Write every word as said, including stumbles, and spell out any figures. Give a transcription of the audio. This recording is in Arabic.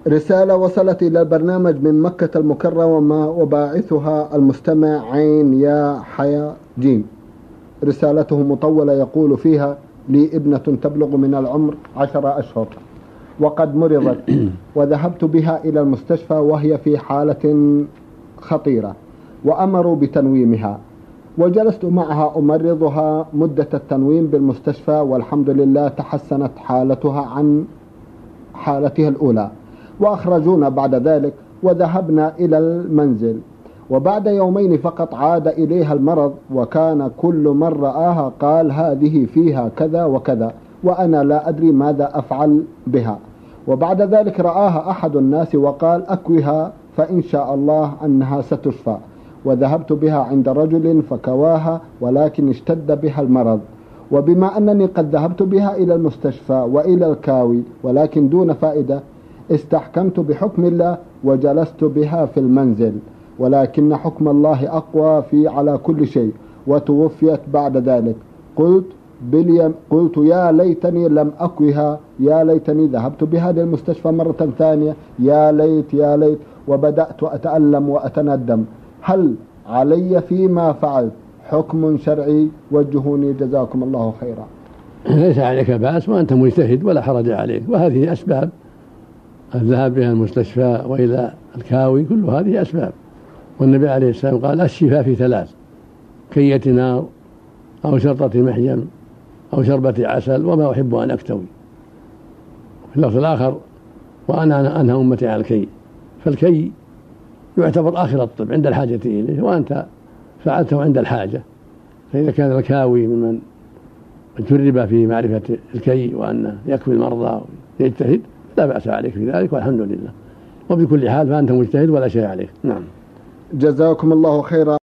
رسالة وصلت إلى البرنامج من مكة المكرمة وباعثها المستمع عين يا حيا جيم. رسالته مطولة، يقول فيها: لي ابنة تبلغ من العمر عشر أشهر وقد مرضت وذهبت بها إلى المستشفى وهي في حالة خطيرة وأمروا بتنويمها، وجلست معها أمرضها مدة التنويم بالمستشفى، والحمد لله تحسنت حالتها عن حالتها الأولى، وأخرجونا بعد ذلك وذهبنا إلى المنزل. وبعد يومين فقط عاد إليها المرض، وكان كل من رآها قال هذه فيها كذا وكذا، وأنا لا أدري ماذا أفعل بها. وبعد ذلك رآها أحد الناس وقال أكوها فإن شاء الله أنها ستشفى، وذهبت بها عند رجل فكواها، ولكن اشتد بها المرض. وبما أنني قد ذهبت بها إلى المستشفى وإلى الكاوي ولكن دون فائدة، استحكمت بحكم الله وجلست بها في المنزل، ولكن حكم الله أقوى في على كل شيء، وتوفيت بعد ذلك. قلت باليم قلت يا ليتني لم أكوها، يا ليتني ذهبت بها للمستشفى مرة ثانية، يا ليت يا ليت، وبدأت أتألم وأتندم. هل علي فيما فعلت حكم شرعي؟ وجهوني جزاكم الله خيرا. ليس عليك بأس وأنت مجتهد ولا حرج عليك، وهذه أسباب الذهاب بها المستشفى وإلى الكاوي، كل هذه أسباب. والنبي عليه السلام قال الشفاء في ثلاث: كية نار أو شرطة محجم أو شربة عسل وما أحب أن أكتوي. في اللفظ الآخر: وأنا أنهى أمتي عن الكي. فالكي يعتبر آخر الطب عند الحاجة إليه، وأنت فعلته عند الحاجة. فإذا كان الكاوي ممن جرب في معرفة الكي وأنه يكفي المرضى ويجتهد، لا بأس عليك في ذلك، والحمد لله. وبكل حال فأنت مجتهد ولا شيء عليك. نعم. جزاكم الله خيرا.